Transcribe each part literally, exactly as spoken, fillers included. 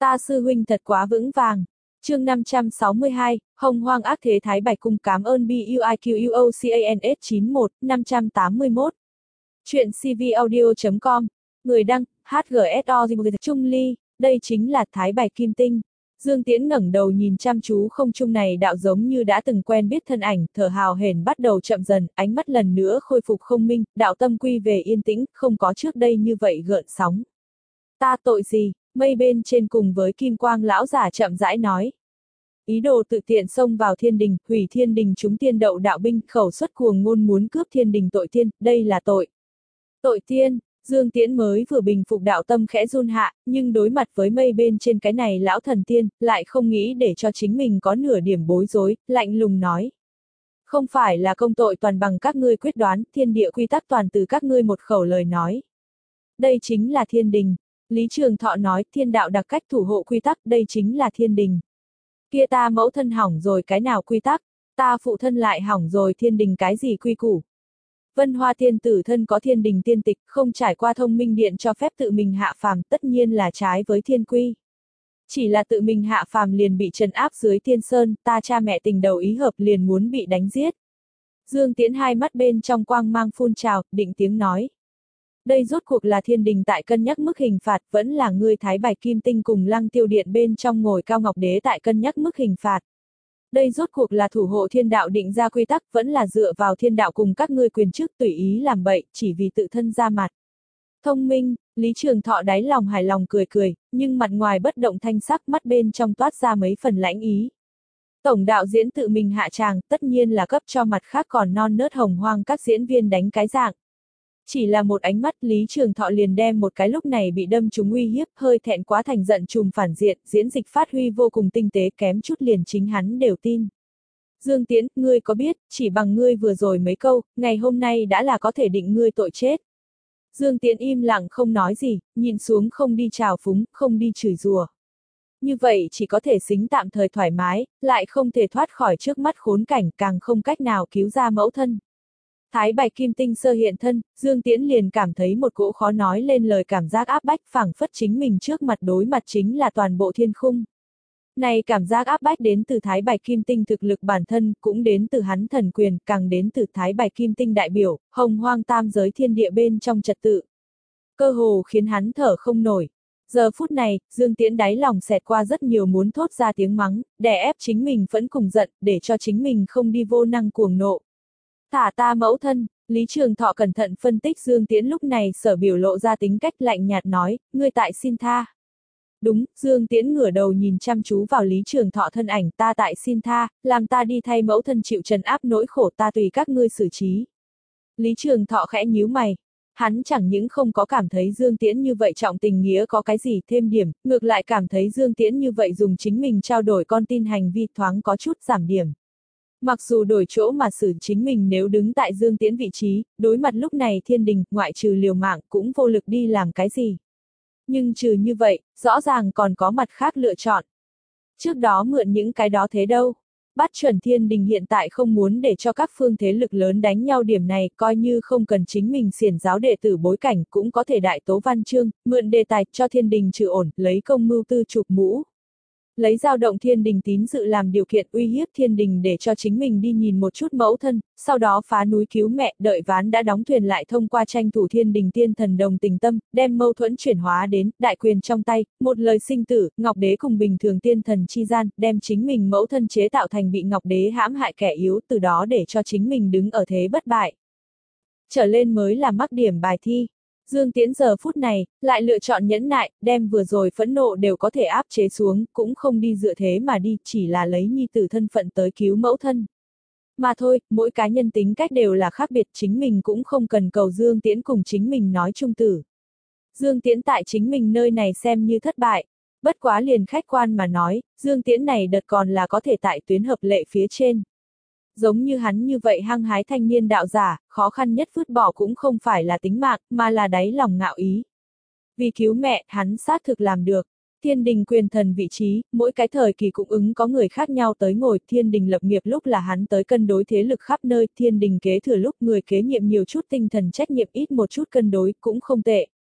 Ta sư huynh thật quá vững vàng. Chương năm trăm sáu mươi hai, Hồng Hoang ác thế Thái Bạch Cung. Cảm ơn buiquocans chín một, năm trăm tám mươi mốt. Chuyện cvaudio chấm com. Người đăng, hát giê ét o Trung Ly, đây chính là Thái Bạch Kim Tinh. Dương Tiễn ngẩng đầu nhìn chăm chú không trung này đạo giống như đã từng quen biết thân ảnh, thở hào hển bắt đầu chậm dần, ánh mắt lần nữa khôi phục không minh, đạo tâm quy về yên tĩnh, không có trước đây như vậy gợn sóng. Ta tội gì? Mây bên trên cùng với kim quang lão giả chậm rãi nói. Ý đồ tự tiện xông vào thiên đình, hủy thiên đình chúng tiên đậu đạo binh, khẩu xuất cuồng ngôn muốn cướp thiên đình tội tiên, đây là tội. Tội tiên, Dương Tiễn mới vừa bình phục đạo tâm khẽ run hạ, nhưng đối mặt với mây bên trên cái này lão thần tiên, lại không nghĩ để cho chính mình có nửa điểm bối rối, lạnh lùng nói. Không phải là công tội toàn bằng các ngươi quyết đoán, thiên địa quy tắc toàn từ các ngươi một khẩu lời nói. Đây chính là thiên đình. Lý Trường Thọ nói, thiên đạo đặc cách thủ hộ quy tắc, đây chính là thiên đình. Kia ta mẫu thân hỏng rồi cái nào quy tắc, ta phụ thân lại hỏng rồi thiên đình cái gì quy củ. Vân Hoa Tiên tử thân có thiên đình tiên tịch, không trải qua thông minh điện cho phép tự mình hạ phàm, tất nhiên là trái với thiên quy. Chỉ là tự mình hạ phàm liền bị trấn áp dưới thiên sơn, ta cha mẹ tình đầu ý hợp liền muốn bị đánh giết. Dương Tiễn hai mắt bên trong quang mang phun trào, định tiếng nói. Đây rốt cuộc là thiên đình tại cân nhắc mức hình phạt, vẫn là ngươi Thái Bạch Kim Tinh cùng Lăng Tiêu Điện bên trong ngồi cao ngọc đế tại cân nhắc mức hình phạt. Đây rốt cuộc là thủ hộ thiên đạo định ra quy tắc, vẫn là dựa vào thiên đạo cùng các ngươi quyền chức tùy ý làm bậy, chỉ vì tự thân ra mặt. Thông minh, Lý Trường Thọ đáy lòng hài lòng cười cười, nhưng mặt ngoài bất động thanh sắc, mắt bên trong toát ra mấy phần lãnh ý. Tổng đạo diễn tự mình hạ tràng, tất nhiên là cấp cho mặt khác còn non nớt hồng hoang các diễn viên đánh cái dạng. Chỉ là một ánh mắt, Lý Trường Thọ liền đem một cái lúc này bị đâm trúng uy hiếp, hơi thẹn quá thành giận trùm phản diện, diễn dịch phát huy vô cùng tinh tế, kém chút liền chính hắn đều tin. Dương Tiễn, ngươi có biết, chỉ bằng ngươi vừa rồi mấy câu, ngày hôm nay đã là có thể định ngươi tội chết. Dương Tiễn im lặng không nói gì, nhìn xuống không đi trào phúng, không đi chửi rủa. Như vậy chỉ có thể xính tạm thời thoải mái, lại không thể thoát khỏi trước mắt khốn cảnh, càng không cách nào cứu ra mẫu thân. Thái Bạch Kim Tinh sơ hiện thân, Dương Tiễn liền cảm thấy một cỗ khó nói lên lời cảm giác áp bách, phảng phất chính mình trước mặt đối mặt chính là toàn bộ thiên khung. Này cảm giác áp bách đến từ Thái Bạch Kim Tinh thực lực bản thân, cũng đến từ hắn thần quyền, càng đến từ Thái Bạch Kim Tinh đại biểu, hồng hoang tam giới thiên địa bên trong trật tự. Cơ hồ khiến hắn thở không nổi. Giờ phút này, Dương Tiễn đáy lòng xẹt qua rất nhiều muốn thốt ra tiếng mắng, đè ép chính mình vẫn cùng giận, để cho chính mình không đi vô năng cuồng nộ. Thả ta mẫu thân, Lý Trường Thọ cẩn thận phân tích Dương Tiễn lúc này sở biểu lộ ra tính cách lạnh nhạt nói, ngươi tại xin tha. Đúng, Dương Tiễn ngửa đầu nhìn chăm chú vào Lý Trường Thọ thân ảnh, ta tại xin tha, làm ta đi thay mẫu thân chịu trần áp nỗi khổ, ta tùy các ngươi xử trí. Lý Trường Thọ khẽ nhíu mày. Hắn chẳng những không có cảm thấy Dương Tiễn như vậy trọng tình nghĩa có cái gì thêm điểm, ngược lại cảm thấy Dương Tiễn như vậy dùng chính mình trao đổi con tin hành vi thoáng có chút giảm điểm. Mặc dù đổi chỗ mà xử chính mình nếu đứng tại Dương Tiễn vị trí, đối mặt lúc này thiên đình, ngoại trừ liều mạng cũng vô lực đi làm cái gì. Nhưng trừ như vậy, rõ ràng còn có mặt khác lựa chọn. Trước đó mượn những cái đó thế đâu. Bát chuẩn thiên đình hiện tại không muốn để cho các phương thế lực lớn đánh nhau điểm này, coi như không cần chính mình xiển giáo đệ tử bối cảnh cũng có thể đại tố văn chương, mượn đề tài cho thiên đình trừ ổn, lấy công mưu tư chụp mũ. Lấy dao động thiên đình tín dự làm điều kiện uy hiếp thiên đình để cho chính mình đi nhìn một chút mẫu thân, sau đó phá núi cứu mẹ, đợi ván đã đóng thuyền lại thông qua tranh thủ thiên đình tiên thần đồng tình tâm, đem mâu thuẫn chuyển hóa đến đại quyền trong tay, một lời sinh tử, Ngọc Đế cùng bình thường tiên thần chi gian, đem chính mình mẫu thân chế tạo thành bị Ngọc Đế hãm hại kẻ yếu, từ đó để cho chính mình đứng ở thế bất bại. Trở lên mới là mắc điểm bài thi. Dương Tiễn giờ phút này, lại lựa chọn nhẫn nại, đem vừa rồi phẫn nộ đều có thể áp chế xuống, cũng không đi dựa thế mà đi, chỉ là lấy nhi tử thân phận tới cứu mẫu thân. Mà thôi, mỗi cá nhân tính cách đều là khác biệt, chính mình cũng không cần cầu Dương Tiễn cùng chính mình nói chung tử. Dương Tiễn tại chính mình nơi này xem như thất bại. Bất quá liền khách quan mà nói, Dương Tiễn này đợt còn là có thể tại tuyến hợp lệ phía trên. Giống như hắn như vậy hăng hái thanh niên đạo giả, khó khăn nhất vứt bỏ cũng không phải là tính mạng, mà là đáy lòng ngạo ý. Vì cứu mẹ, hắn xác thực làm được. Thiên đình quyền thần vị trí, mỗi cái thời kỳ cũng ứng có người khác nhau tới ngồi, thiên đình lập nghiệp lúc là hắn tới cân đối thế lực khắp nơi, thiên đình kế thừa lúc người kế nhiệm nhiều chút tinh thần trách nhiệm ít một chút cân đối, cũng không tệ.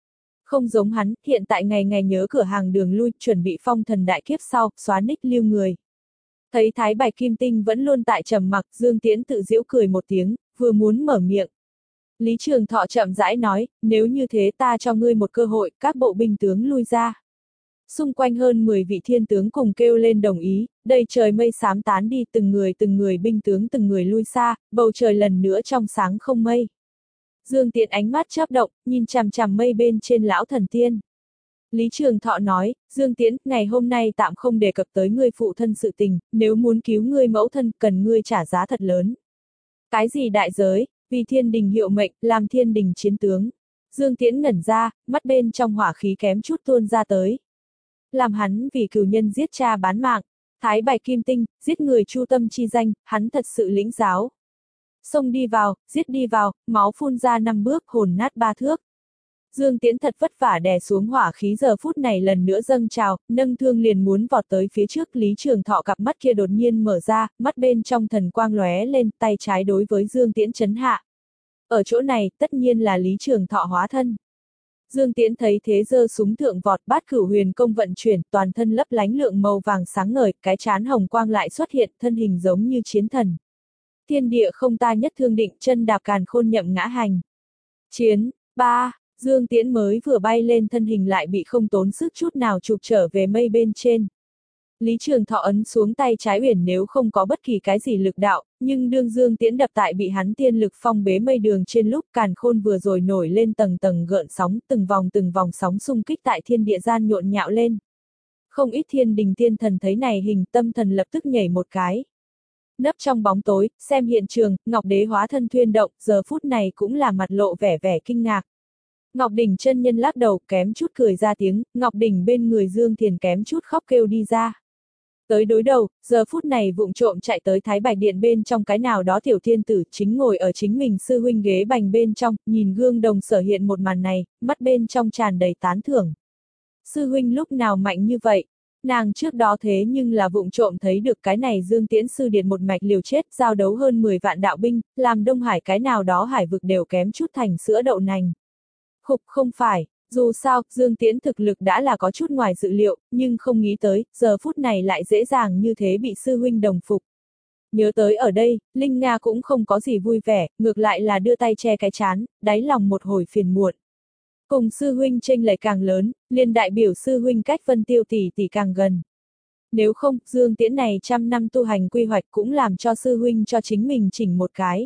Không giống hắn, hiện tại ngày ngày nhớ cửa hàng đường lui, chuẩn bị phong thần đại kiếp sau, xóa nick lưu người. Thấy Thái Bạch Kim Tinh vẫn luôn tại trầm mặc, Dương Tiễn tự giễu cười một tiếng, vừa muốn mở miệng. Lý Trường Thọ chậm rãi nói, nếu như thế ta cho ngươi một cơ hội, các bộ binh tướng lui ra. Xung quanh hơn mười vị thiên tướng cùng kêu lên đồng ý, đầy trời mây xám tán đi, từng người từng người binh tướng từng người lui xa, bầu trời lần nữa trong sáng không mây. Dương Tiễn ánh mắt chớp động, nhìn chằm chằm mây bên trên lão thần tiên. Lý Trường Thọ nói, Dương Tiễn, ngày hôm nay tạm không đề cập tới ngươi phụ thân sự tình, nếu muốn cứu ngươi mẫu thân, cần ngươi trả giá thật lớn. Cái gì đại giới, vì thiên đình hiệu mệnh, làm thiên đình chiến tướng. Dương Tiễn ngẩn ra, mắt bên trong hỏa khí kém chút tuôn ra tới. Làm hắn vì cửu nhân giết cha bán mạng, Thái Bạch Kim Tinh, giết người chu tâm chi danh, hắn thật sự lĩnh giáo. Xông đi vào, giết đi vào, máu phun ra năm bước, hồn nát ba thước. Dương Tiễn thật vất vả đè xuống hỏa khí, giờ phút này lần nữa dâng trào, nâng thương liền muốn vọt tới phía trước. Lý Trường Thọ cặp mắt kia đột nhiên mở ra, mắt bên trong thần quang lóe lên, tay trái đối với Dương Tiễn chấn hạ. Ở chỗ này, tất nhiên là Lý Trường Thọ hóa thân. Dương Tiễn thấy thế giơ súng thượng vọt, Bát Cửu Huyền Công vận chuyển, toàn thân lấp lánh lượng màu vàng sáng ngời, cái trán hồng quang lại xuất hiện, thân hình giống như chiến thần. Thiên địa không ta nhất thương định, chân đạp càn khôn nhậm ngã hành. Chiến, ba, Dương Tiễn mới vừa bay lên, thân hình lại bị không tốn sức chút nào chụp trở về mây bên trên. Lý Trường Thọ ấn xuống tay trái uyển, nếu không có bất kỳ cái gì lực đạo, nhưng đương Dương Tiễn đập tại bị hắn tiên lực phong bế mây đường trên lúc, càn khôn vừa rồi nổi lên tầng tầng gợn sóng, từng vòng từng vòng sóng xung kích tại thiên địa gian nhộn nhạo lên. Không ít thiên đình tiên thần thấy này hình, tâm thần lập tức nhảy một cái. Nấp trong bóng tối, xem hiện trường, Ngọc Đế hóa thân thuyên động, giờ phút này cũng là mặt lộ vẻ vẻ kinh ngạc. Ngọc Đỉnh chân nhân lắc đầu, kém chút cười ra tiếng, Ngọc Đỉnh bên người Dương Thiền kém chút khóc kêu đi ra. Tới đối đầu, giờ phút này vụng trộm chạy tới Thái Bạch Điện bên trong cái nào đó tiểu thiên tử chính ngồi ở chính mình sư huynh ghế bành bên trong, nhìn gương đồng sở hiện một màn này, mắt bên trong tràn đầy tán thưởng. Sư huynh lúc nào mạnh như vậy? Nàng trước đó thế nhưng là vụng trộm thấy được cái này Dương Tiễn sư điệt một mạch liều chết, giao đấu hơn mười vạn đạo binh, làm Đông Hải cái nào đó hải vực đều kém chút thành sữa đậu nành. Khục, không phải, dù sao, Dương Tiễn thực lực đã là có chút ngoài dự liệu, nhưng không nghĩ tới, giờ phút này lại dễ dàng như thế bị sư huynh đồng phục. Nhớ tới ở đây, Linh Nga cũng không có gì vui vẻ, ngược lại là đưa tay che cái chán, đáy lòng một hồi phiền muộn. Cùng sư huynh chênh lệch càng lớn, liền đại biểu sư huynh cách Vân Tiêu tỷ tỷ càng gần. Nếu không, Dương Tiễn này trăm năm tu hành quy hoạch cũng làm cho sư huynh cho chính mình chỉnh một cái.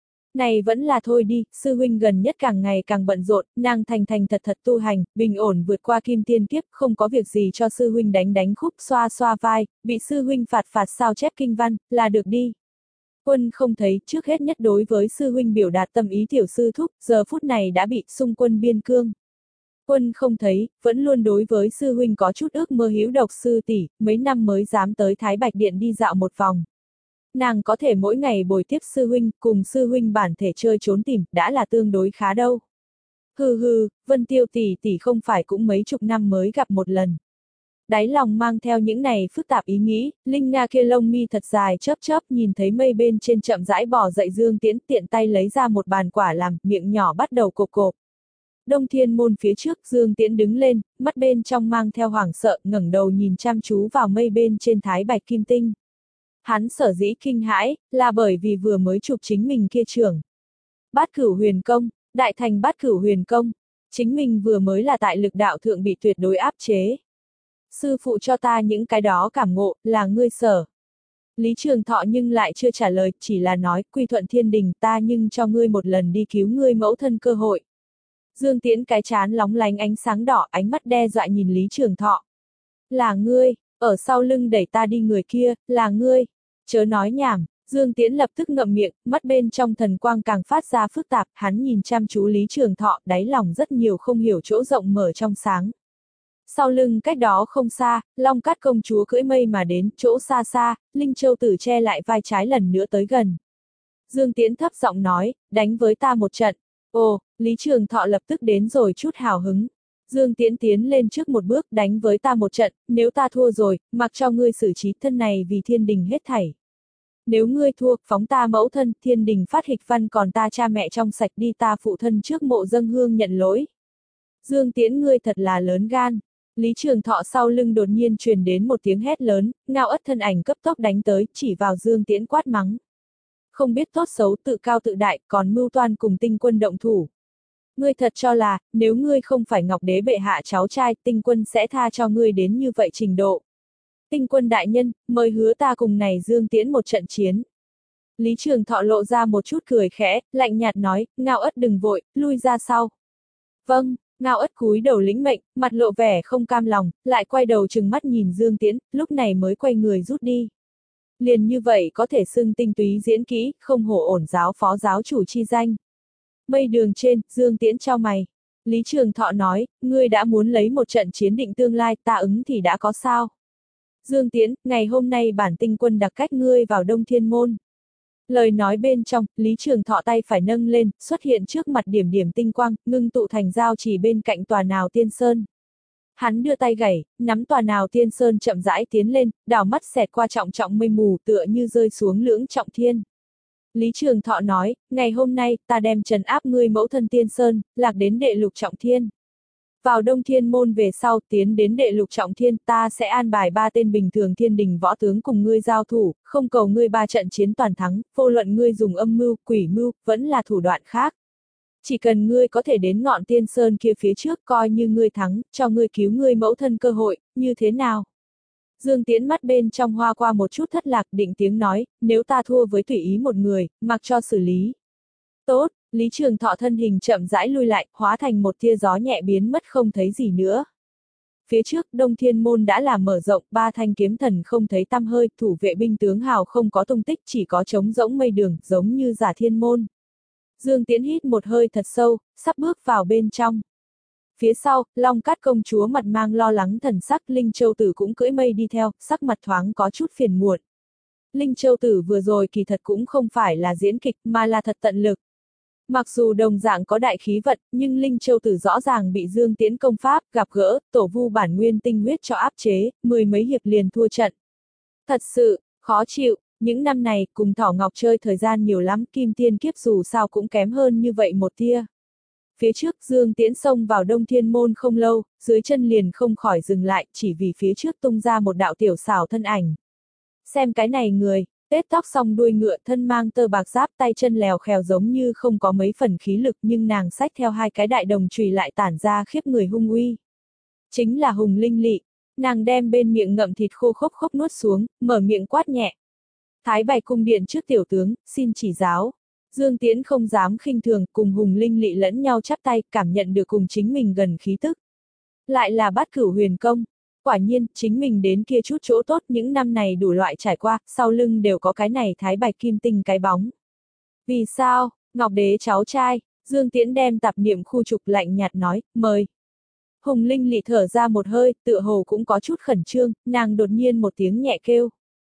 Này vẫn là thôi đi, sư huynh gần nhất càng ngày càng bận rộn, nàng thành thành thật thật tu hành, bình ổn vượt qua kim tiên kiếp, không có việc gì cho sư huynh đánh đánh khúc xoa xoa vai, bị sư huynh phạt phạt sao chép kinh văn, là được đi. Quân không thấy, trước hết nhất đối với sư huynh biểu đạt tâm ý tiểu sư thúc, giờ phút này đã bị xung quân biên cương. Quân không thấy, vẫn luôn đối với sư huynh có chút ước mơ hữu độc sư tỷ, mấy năm mới dám tới Thái Bạch Điện đi dạo một vòng. Nàng có thể mỗi ngày bồi tiếp sư huynh, cùng sư huynh bản thể chơi trốn tìm, đã là tương đối khá đâu. Hừ hừ, Vân Tiêu tỷ tỷ không phải cũng mấy chục năm mới gặp một lần. Đáy lòng mang theo những này phức tạp ý nghĩ, Linh Nga kia lông mi thật dài chớp chớp, nhìn thấy mây bên trên chậm rãi bò dậy Dương Tiễn, tiện tay lấy ra một bàn quả làm, miệng nhỏ bắt đầu cộp cộp. Đông Thiên môn phía trước, Dương Tiễn đứng lên, mắt bên trong mang theo hoảng sợ, ngẩng đầu nhìn chăm chú vào mây bên trên Thái Bạch Kim Tinh. Hắn sở dĩ kinh hãi, là bởi vì vừa mới chụp chính mình kia trưởng. Bát Cửu Huyền Công, đại thành Bát Cửu Huyền Công, chính mình vừa mới là tại lực đạo thượng bị tuyệt đối áp chế. Sư phụ cho ta những cái đó cảm ngộ, là ngươi sở. Lý Trường Thọ nhưng lại chưa trả lời, chỉ là nói, quy thuận thiên đình, ta nhưng cho ngươi một lần đi cứu ngươi mẫu thân cơ hội. Dương Tiễn cái chán lóng lánh ánh sáng đỏ, ánh mắt đe dọa nhìn Lý Trường Thọ. Là ngươi, ở sau lưng đẩy ta đi người kia, là ngươi. Chớ nói nhảm, Dương Tiễn lập tức ngậm miệng, mắt bên trong thần quang càng phát ra phức tạp, hắn nhìn chăm chú Lý Trường Thọ, đáy lòng rất nhiều không hiểu chỗ rộng mở trong sáng. Sau lưng cách đó không xa, Long Cát công chúa cưỡi mây mà đến, chỗ xa xa, Linh Châu Tử che lại vai trái lần nữa tới gần. Dương Tiễn thấp giọng nói, đánh với ta một trận. Ồ, Lý Trường Thọ lập tức đến rồi chút hào hứng. Dương Tiễn tiến lên trước một bước, đánh với ta một trận, nếu ta thua rồi, mặc cho ngươi xử trí thân này vì thiên đình hết thảy. Nếu ngươi thua, phóng ta mẫu thân, thiên đình phát hịch văn, còn ta cha mẹ trong sạch đi, ta phụ thân trước mộ dâng hương nhận lỗi. Dương Tiễn ngươi thật là lớn gan. Lý Trường Thọ sau lưng đột nhiên truyền đến một tiếng hét lớn, Ngao Ất thân ảnh cấp tốc đánh tới, chỉ vào Dương Tiễn quát mắng. Không biết tốt xấu, tự cao tự đại, còn mưu toan cùng Tinh Quân động thủ. Ngươi thật cho là, nếu ngươi không phải Ngọc Đế bệ hạ cháu trai, Tinh Quân sẽ tha cho ngươi đến như vậy trình độ. Tinh Quân đại nhân, mời hứa ta cùng này Dương Tiễn một trận chiến. Lý Trường Thọ lộ ra một chút cười khẽ, lạnh nhạt nói, Ngao Ất đừng vội, lui ra sau. Vâng. Ngao Ất cúi đầu lĩnh mệnh, mặt lộ vẻ không cam lòng, lại quay đầu trừng mắt nhìn Dương Tiễn, lúc này mới quay người rút đi. Liền như vậy có thể xưng tinh túy diễn kỹ, không hổ ổn giáo phó giáo chủ chi danh. Mây đường trên, Dương Tiễn trao mày. Lý Trường Thọ nói, ngươi đã muốn lấy một trận chiến định tương lai, ta ứng thì đã có sao. Dương Tiễn, ngày hôm nay bản Tinh Quân đặc cách ngươi vào Đông Thiên Môn. Lời nói bên trong, Lý Trường Thọ tay phải nâng lên, xuất hiện trước mặt điểm điểm tinh quang, ngưng tụ thành giao chỉ bên cạnh tòa nào tiên sơn. Hắn đưa tay gảy, nắm tòa nào tiên sơn chậm rãi tiến lên, đảo mắt xẹt qua trọng trọng mây mù tựa như rơi xuống lưỡng trọng thiên. Lý Trường Thọ nói, ngày hôm nay, ta đem trấn áp ngươi mẫu thân tiên sơn, lạc đến đệ lục trọng thiên. Vào Đông Thiên Môn về sau, tiến đến đệ lục trọng thiên, ta sẽ an bài ba tên bình thường thiên đình võ tướng cùng ngươi giao thủ, không cầu ngươi ba trận chiến toàn thắng, vô luận ngươi dùng âm mưu, quỷ mưu, vẫn là thủ đoạn khác. Chỉ cần ngươi có thể đến ngọn tiên sơn kia phía trước, coi như ngươi thắng, cho ngươi cứu ngươi mẫu thân cơ hội, như thế nào? Dương Tiễn mắt bên trong hoa qua một chút thất lạc, định tiếng nói, nếu ta thua với tùy ý một người, mặc cho xử lý. Tốt. Lý Trường Thọ thân hình chậm rãi lui lại, hóa thành một tia gió nhẹ biến mất không thấy gì nữa. Phía trước, Đông Thiên Môn đã là mở rộng, ba thanh kiếm thần không thấy tăm hơi, thủ vệ binh tướng hào không có tung tích, chỉ có trống rỗng mây đường, giống như giả thiên môn. Dương Tiễn hít một hơi thật sâu, sắp bước vào bên trong. Phía sau, Long Cát công chúa mặt mang lo lắng thần sắc, Linh Châu Tử cũng cưỡi mây đi theo, sắc mặt thoáng có chút phiền muộn. Linh Châu Tử vừa rồi kỳ thật cũng không phải là diễn kịch, mà là thật tận lực. Mặc dù đồng dạng có đại khí vận, nhưng Linh Châu Tử rõ ràng bị Dương Tiễn công pháp, gặp gỡ, tổ vu bản nguyên tinh huyết cho áp chế, mười mấy hiệp liền thua trận. Thật sự, khó chịu, những năm này, cùng Thỏ Ngọc chơi thời gian nhiều lắm, Kim Tiên kiếp dù sao cũng kém hơn như vậy một tia. Phía trước, Dương Tiễn xông vào Đông Thiên Môn không lâu, dưới chân liền không khỏi dừng lại, chỉ vì phía trước tung ra một đạo tiểu xảo thân ảnh. Xem cái này người. Tết tóc xong đuôi ngựa, thân mang tơ bạc giáp, tay chân lèo khèo giống như không có mấy phần khí lực, nhưng nàng xách theo hai cái đại đồng chùy lại tản ra khiếp người hung uy. Chính là Hùng Linh Lị. Nàng đem bên miệng ngậm thịt khô khốc khốc nuốt xuống, mở miệng quát nhẹ. Thái Bạch cung điện trước tiểu tướng, xin chỉ giáo. Dương Tiễn không dám khinh thường, cùng Hùng Linh Lị lẫn nhau chắp tay, cảm nhận được cùng chính mình gần khí tức. Lại là Bát Cửu Huyền Công. Quả nhiên, chính mình đến kia chút chỗ tốt những năm này đủ loại trải qua, sau lưng đều có cái này Thái Bạch kim tinh cái bóng. Vì sao, Ngọc Đế cháu trai, Dương Tiễn đem tạp niệm khu trục lạnh nhạt nói, mời. Hùng Linh Lị thở ra một hơi, tựa hồ cũng có chút khẩn trương, nàng đột nhiên một tiếng nhẹ kêu.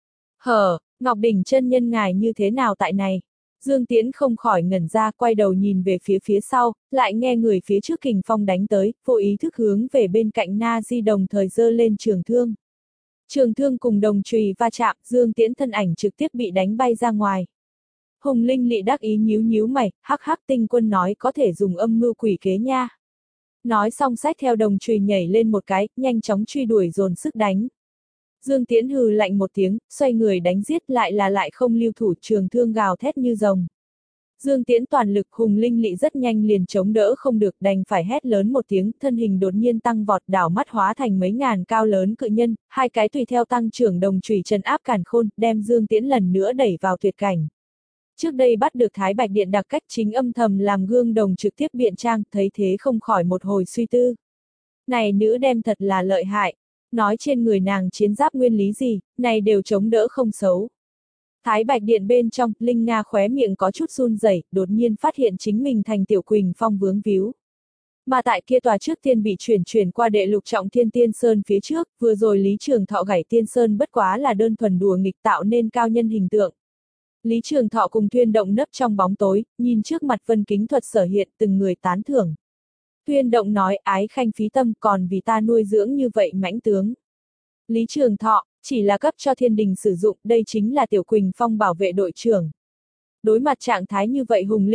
Hở, Ngọc Đỉnh chân nhân ngài như thế nào tại này? Dương Tiễn không khỏi ngẩn ra, quay đầu nhìn về phía phía sau, lại nghe người phía trước kình phong đánh tới, vô ý thức hướng về bên cạnh Na Di đồng thời giơ lên trường thương. Trường thương cùng đồng chùy va chạm, Dương Tiễn thân ảnh trực tiếp bị đánh bay ra ngoài. Hùng Linh Lị đắc ý nhíu nhíu mày, hắc hắc Tinh Quân nói có thể dùng âm mưu quỷ kế nha. Nói xong xách theo đồng chùy nhảy lên một cái, nhanh chóng truy đuổi dồn sức đánh. Dương Tiễn hừ lạnh một tiếng, xoay người đánh giết lại là lại không lưu thủ, trường thương gào thét như rồng. Dương Tiễn toàn lực, Hùng Linh Lị rất nhanh liền chống đỡ không được, đành phải hét lớn một tiếng, thân hình đột nhiên tăng vọt, đảo mắt hóa thành mấy ngàn cao lớn cự nhân, hai cái tùy theo tăng trưởng đồng chùy trấn áp càn khôn, đem Dương Tiễn lần nữa đẩy vào tuyệt cảnh. Trước đây bắt được Thái Bạch Điện đặc cách chính âm thầm làm gương đồng trực tiếp biện trang, thấy thế không khỏi một hồi suy tư. Này nữ đem thật là lợi hại. Nói trên người nàng chiến giáp nguyên lý gì, này đều chống đỡ không xấu. Thái Bạch Điện bên trong, Linh Nga khóe miệng có chút run rẩy, đột nhiên phát hiện chính mình thành Tiểu Quỳnh Phong vướng víu. Mà tại kia tòa trước tiên bị chuyển chuyển qua đệ lục trọng thiên tiên sơn phía trước, vừa rồi Lý Trường Thọ gảy tiên sơn bất quá là đơn thuần đùa nghịch tạo nên cao nhân hình tượng. Lý Trường Thọ cùng Tuyên Động nấp trong bóng tối, nhìn trước mặt vân kính thuật sở hiện từng người tán thưởng. Tuyên Động nói ái khanh phí tâm còn vì ta nuôi dưỡng như vậy mãnh tướng. Lý Trường Thọ, chỉ là cấp cho thiên đình sử dụng, đây chính là Tiểu Quỳnh Phong bảo vệ đội trưởng. Đối mặt trạng thái như vậy Hùng Linh Lị,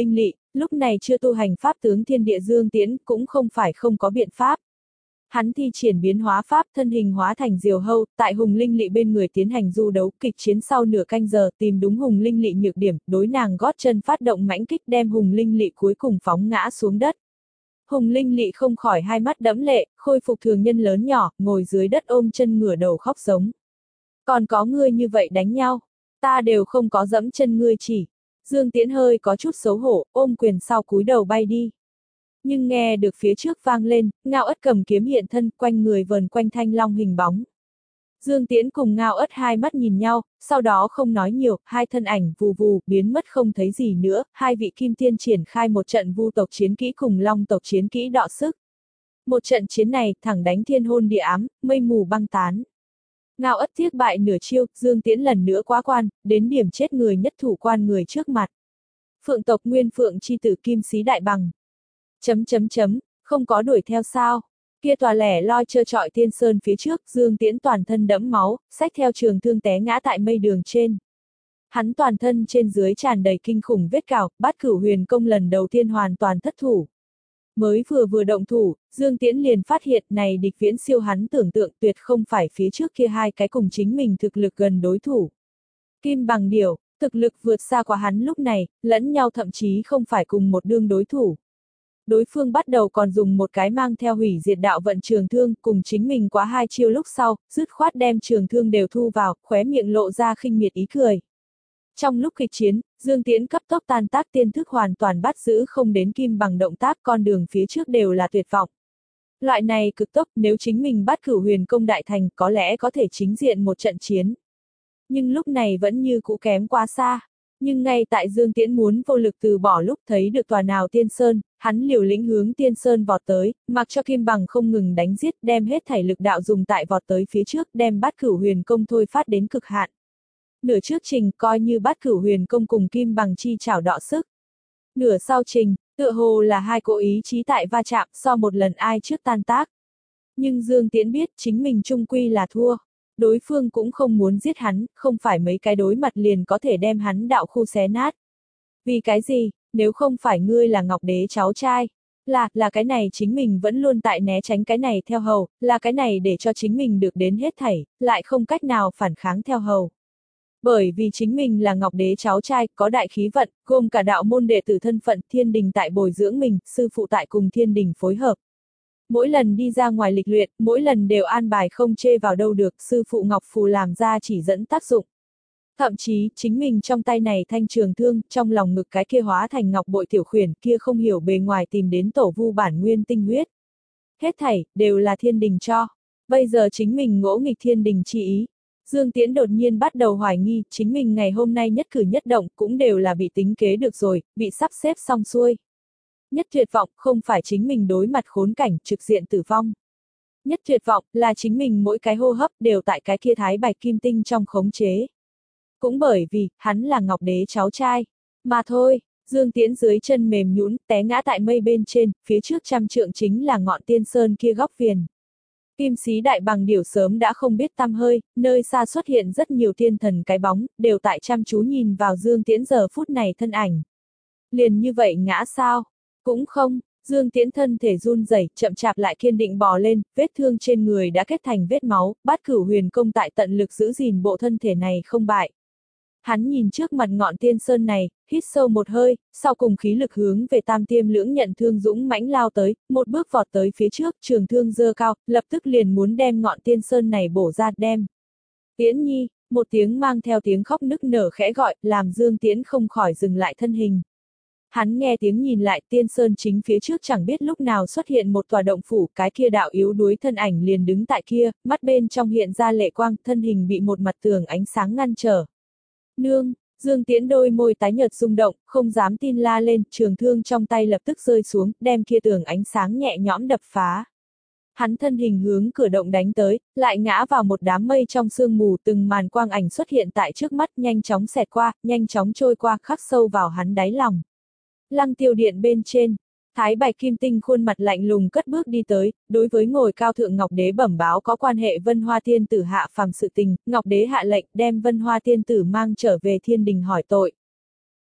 Lúc này chưa tu hành pháp tướng thiên địa Dương Tiễn cũng không phải không có biện pháp. Hắn thi triển biến hóa pháp thân hình hóa thành diều hâu, tại Hùng Linh Lị bên người tiến hành du đấu kịch chiến sau nửa canh giờ tìm đúng Hùng Linh Lị nhược điểm, đối nàng gót chân phát động mãnh kích đem Hùng Linh Lị cuối cùng phóng ngã xuống đất. Hùng Linh Lị không khỏi hai mắt đẫm lệ, khôi phục thường nhân lớn nhỏ, ngồi dưới đất ôm chân ngửa đầu khóc giống. Còn có ngươi như vậy đánh nhau, ta đều không có dẫm chân ngươi chỉ. Dương Tiễn hơi có chút xấu hổ, ôm quyền sau cúi đầu bay đi. Nhưng nghe được phía trước vang lên, Ngao Ất cầm kiếm hiện thân, quanh người vờn quanh thanh long hình bóng. Dương Tiễn cùng Ngao Ất hai mắt nhìn nhau, sau đó không nói nhiều, hai thân ảnh vù vù, biến mất không thấy gì nữa, hai vị kim tiên triển khai một trận vu tộc chiến kỹ cùng long tộc chiến kỹ đọ sức. Một trận chiến này, thẳng đánh thiên hôn địa ám, mây mù băng tán. Ngao Ất tiếc bại nửa chiêu, Dương Tiễn lần nữa quá quan, đến điểm chết người nhất thủ quan người trước mặt. Phượng tộc Nguyên Phượng chi tử Kim Xí Đại Bằng. Chấm chấm chấm, không có đuổi theo sao? Kia tòa lẻ loi trơ trọi Tiên Sơn phía trước, Dương Tiễn toàn thân đẫm máu, xách theo trường thương té ngã tại mây đường trên. Hắn toàn thân trên dưới tràn đầy kinh khủng vết cào, Bát Cửu Huyền Công lần đầu tiên hoàn toàn thất thủ. Mới vừa vừa động thủ, Dương Tiễn liền phát hiện này địch viễn siêu hắn tưởng tượng tuyệt không phải phía trước kia hai cái cùng chính mình thực lực gần đối thủ. Kim Bằng Điểu, thực lực vượt xa qua hắn lúc này, lẫn nhau thậm chí không phải cùng một đương đối thủ. Đối phương bắt đầu còn dùng một cái mang theo hủy diệt đạo vận trường thương, cùng chính mình quá hai chiêu lúc sau, dứt khoát đem trường thương đều thu vào, khóe miệng lộ ra khinh miệt ý cười. Trong lúc kịch chiến, Dương Tiễn cấp tốc tan tác tiên thức hoàn toàn bắt giữ không đến Kim Bằng động tác, con đường phía trước đều là tuyệt vọng. Loại này cực tốc, nếu chính mình Bát Cửu Huyền Công đại thành, có lẽ có thể chính diện một trận chiến. Nhưng lúc này vẫn như cũ kém quá xa. Nhưng ngay tại Dương Tiễn muốn vô lực từ bỏ lúc thấy được tòa nào Tiên Sơn, hắn liều lĩnh hướng Tiên Sơn vọt tới, mặc cho Kim Bằng không ngừng đánh giết, đem hết thảy lực đạo dùng tại vọt tới phía trước, đem Bát Cửu Huyền Công thôi phát đến cực hạn. Nửa trước trình coi như Bát Cửu Huyền Công cùng Kim Bằng chi chảo đọ sức. Nửa sau trình, tựa hồ là hai cố ý chí tại va chạm, so một lần ai trước tan tác. Nhưng Dương Tiễn biết chính mình chung quy là thua. Đối phương cũng không muốn giết hắn, không phải mấy cái đối mặt liền có thể đem hắn đạo khu xé nát. Vì cái gì, nếu không phải ngươi là Ngọc Đế cháu trai, là, là cái này chính mình vẫn luôn tại né tránh cái này theo hầu, là cái này để cho chính mình được đến hết thảy, lại không cách nào phản kháng theo hầu. Bởi vì chính mình là Ngọc Đế cháu trai, có đại khí vận, gồm cả đạo môn đệ tử thân phận, thiên đình tại bồi dưỡng mình, sư phụ tại cùng thiên đình phối hợp. Mỗi lần đi ra ngoài lịch luyện, mỗi lần đều an bài không chê vào đâu được, sư phụ Ngọc Phù làm ra chỉ dẫn tác dụng. Thậm chí, chính mình trong tay này thanh trường thương, trong lòng ngực cái kia hóa thành ngọc bội tiểu khuyển kia không hiểu bề ngoài tìm đến tổ vu bản nguyên tinh huyết. Hết thảy, đều là thiên đình cho. Bây giờ chính mình ngỗ nghịch thiên đình chi ý. Dương Tiễn đột nhiên bắt đầu hoài nghi, chính mình ngày hôm nay nhất cử nhất động cũng đều là bị tính kế được rồi, bị sắp xếp xong xuôi. Nhất tuyệt vọng không phải chính mình đối mặt khốn cảnh trực diện tử vong. Nhất tuyệt vọng là chính mình mỗi cái hô hấp đều tại cái kia thái bạch kim tinh trong khống chế. Cũng bởi vì, hắn là Ngọc Đế cháu trai. Mà thôi, Dương Tiễn dưới chân mềm nhũn té ngã tại mây bên trên, phía trước trăm trượng chính là ngọn Tiên Sơn kia góc viền. Kim Xí Đại Bằng Điểu sớm đã không biết tăm hơi, nơi xa xuất hiện rất nhiều tiên thần cái bóng, đều tại chăm chú nhìn vào Dương Tiễn giờ phút này thân ảnh. Liền như vậy ngã sao? Cũng không, Dương Tiễn thân thể run rẩy, chậm chạp lại kiên định bò lên, vết thương trên người đã kết thành vết máu, Bát Cửu Huyền Công tại tận lực giữ gìn bộ thân thể này không bại. Hắn nhìn trước mặt ngọn Tiên Sơn này, hít sâu một hơi, sau cùng khí lực hướng về Tam Tiêm Lưỡng Nhận Thương dũng mãnh lao tới, một bước vọt tới phía trước, trường thương giơ cao, lập tức liền muốn đem ngọn Tiên Sơn này bổ ra đem. Tiễn Nhi, một tiếng mang theo tiếng khóc nức nở khẽ gọi, làm Dương Tiễn không khỏi dừng lại thân hình. Hắn nghe tiếng nhìn lại Tiên Sơn chính phía trước chẳng biết lúc nào xuất hiện một tòa động phủ, cái kia đạo yếu đuối thân ảnh liền đứng tại kia, mắt bên trong hiện ra lệ quang, thân hình bị một mặt tường ánh sáng ngăn trở. Nương, Dương Tiễn đôi môi tái nhợt rung động, không dám tin la lên, trường thương trong tay lập tức rơi xuống, đem kia tường ánh sáng nhẹ nhõm đập phá. Hắn thân hình hướng cửa động đánh tới, lại ngã vào một đám mây trong sương mù, từng màn quang ảnh xuất hiện tại trước mắt, nhanh chóng xẹt qua, nhanh chóng trôi qua, khắc sâu vào hắn đáy lòng. Lăng Tiêu Điện bên trên, Thái Bạch Kim Tinh khuôn mặt lạnh lùng cất bước đi tới, đối với ngồi cao thượng Ngọc Đế bẩm báo có quan hệ Vân Hoa Tiên Tử hạ phàm sự tình, Ngọc Đế hạ lệnh đem Vân Hoa Tiên Tử mang trở về thiên đình hỏi tội.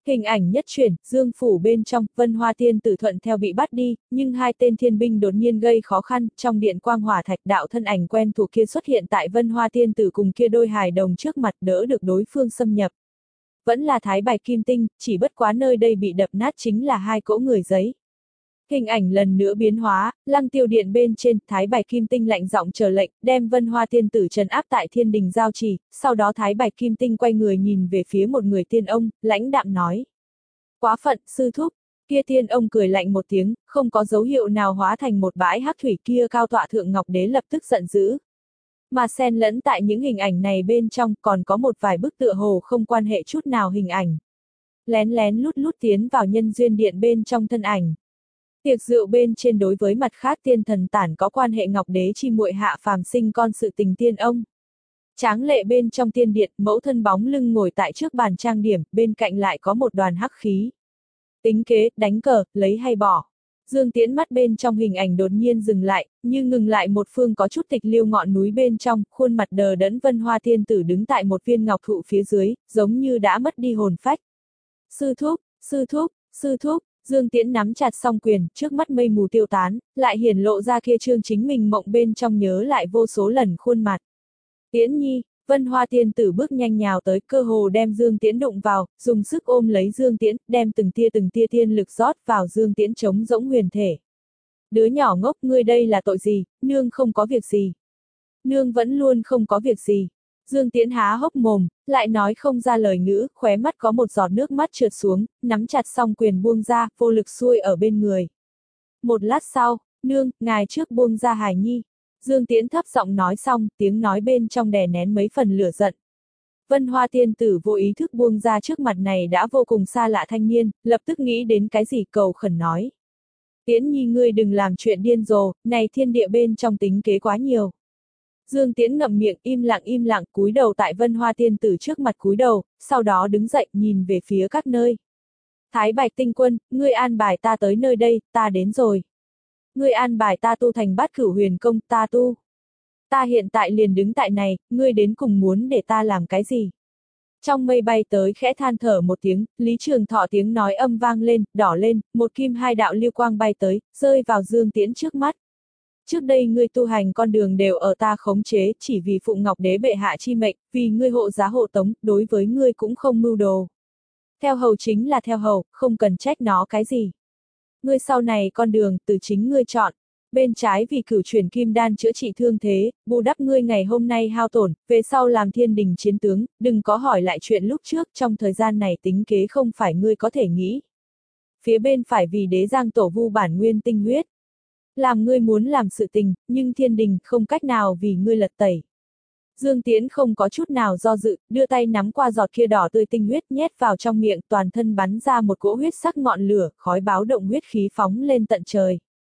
Hình ảnh nhất chuyển, Dương phủ bên trong, Vân Hoa Tiên Tử thuận theo bị bắt đi, nhưng hai tên thiên binh đột nhiên gây khó khăn, trong điện quang hỏa thạch đạo thân ảnh quen thuộc kia xuất hiện tại Vân Hoa Tiên Tử cùng kia đôi hài đồng trước mặt đỡ được đối phương xâm nhập. Vẫn là Thái Bạch Kim Tinh, chỉ bất quá nơi đây bị đập nát chính là hai cỗ người giấy. Hình ảnh lần nữa biến hóa, Lăng Tiêu Điện bên trên, Thái Bạch Kim Tinh lạnh giọng chờ lệnh, đem Vân Hoa Tiên Tử trấn áp tại thiên đình giao trì, sau đó Thái Bạch Kim Tinh quay người nhìn về phía một người tiên ông, lãnh đạm nói. Quá phận, sư thúc, kia tiên ông cười lạnh một tiếng, không có dấu hiệu nào hóa thành một bãi hắc thủy kia cao tọa thượng Ngọc Đế lập tức giận dữ. Mà xen lẫn tại những hình ảnh này bên trong còn có một vài bức tựa hồ không quan hệ chút nào hình ảnh. Lén lén lút lút tiến vào nhân duyên điện bên trong thân ảnh. Tiệc rượu bên trên đối với mặt khác tiên thần tản có quan hệ Ngọc Đế chi muội hạ phàm sinh con sự tình tiên ông. Tráng lệ bên trong tiên điện, mẫu thân bóng lưng ngồi tại trước bàn trang điểm, bên cạnh lại có một đoàn hắc khí. Tính kế, đánh cờ, lấy hay bỏ. Dương Tiễn mắt bên trong hình ảnh đột nhiên dừng lại, như ngừng lại một phương có chút tịch liêu ngọn núi bên trong, khuôn mặt đờ đẫn Vân Hoa Tiên Tử đứng tại một viên ngọc thụ phía dưới, giống như đã mất đi hồn phách. Sư thúc, sư thúc, sư thúc. Dương Tiễn nắm chặt song quyền, trước mắt mây mù tiêu tán, lại hiển lộ ra kia trương chính mình mộng bên trong nhớ lại vô số lần khuôn mặt. Tiễn nhi, Vân Hoa Tiên Tử bước nhanh nhào tới, cơ hồ đem Dương Tiễn đụng vào, dùng sức ôm lấy Dương Tiễn, đem từng tia từng tia tiên lực rót vào Dương Tiễn trống rỗng huyền thể. Đứa nhỏ ngốc, ngươi đây là tội gì, nương không có việc gì. Nương vẫn luôn không có việc gì. Dương Tiễn há hốc mồm, lại nói không ra lời ngữ, khóe mắt có một giọt nước mắt trượt xuống, nắm chặt song quyền buông ra, vô lực xuôi ở bên người. Một lát sau, nương, ngài trước buông ra hài nhi. Dương Tiễn thấp giọng nói xong, tiếng nói bên trong đè nén mấy phần lửa giận. Vân Hoa Tiên Tử vô ý thức buông ra trước mặt này đã vô cùng xa lạ thanh niên, lập tức nghĩ đến cái gì cầu khẩn nói. Tiễn nhi ngươi đừng làm chuyện điên rồ, này thiên địa bên trong tính kế quá nhiều. Dương Tiễn ngậm miệng im lặng im lặng cúi đầu tại Vân Hoa Tiên Tử trước mặt cúi đầu, sau đó đứng dậy nhìn về phía các nơi. Thái Bạch Tinh Quân, ngươi an bài ta tới nơi đây, ta đến rồi. Ngươi an bài ta tu thành Bát Cửu Huyền Công, ta tu. Ta hiện tại liền đứng tại này, ngươi đến cùng muốn để ta làm cái gì? Trong mây bay tới khẽ than thở một tiếng, Lý Trường Thọ tiếng nói âm vang lên, đỏ lên, một kim hai đạo lưu quang bay tới, rơi vào Dương Tiễn trước mắt. Trước đây ngươi tu hành con đường đều ở ta khống chế, chỉ vì Phụng Ngọc Đế bệ hạ chi mệnh, vì ngươi hộ giá hộ tống, đối với ngươi cũng không mưu đồ. Theo hầu chính là theo hầu, không cần trách nó cái gì. Ngươi sau này con đường, từ chính ngươi chọn. Bên trái vì cửu chuyển kim đan chữa trị thương thế, bù đắp ngươi ngày hôm nay hao tổn, về sau làm thiên đình chiến tướng, đừng có hỏi lại chuyện lúc trước, trong thời gian này tính kế không phải ngươi có thể nghĩ. Phía bên phải vì đế giang tổ vu bản nguyên tinh huyết. Làm ngươi muốn làm sự tình, nhưng thiên đình không cách nào vì ngươi lật tẩy. Dương Tiễn không có chút nào do dự, đưa tay nắm qua giọt kia đỏ tươi tinh huyết nhét vào trong miệng, toàn thân bắn ra một cỗ huyết sắc ngọn lửa, khói báo động huyết khí phóng lên tận trời.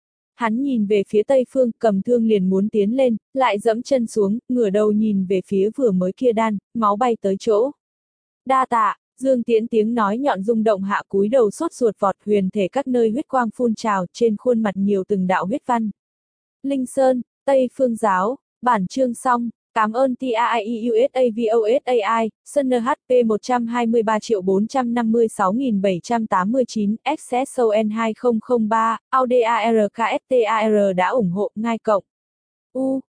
Hắn nhìn về phía tây phương, cầm thương liền muốn tiến lên, lại dẫm chân xuống, ngửa đầu nhìn về phía vừa mới kia đan, máu bay tới chỗ. Đa tạ, Dương Tiễn tiếng nói nhọn rung động hạ cúi đầu sốt ruột vọt huyền thể các nơi huyết quang phun trào, trên khuôn mặt nhiều từng đạo huyết văn. Linh Sơn, Tây Phương Giáo, bản chương xong. Cảm ơn tê a i u ét a vê o ét a i, Sunner hát pê một trăm hai mươi ba triệu bốn trăm năm mươi sáu nghìn bảy trăm tám mươi chín, ích ét o en hai không không ba, Audi a rờ ca ét tê a rờ đã ủng hộ, ngay cộng. U.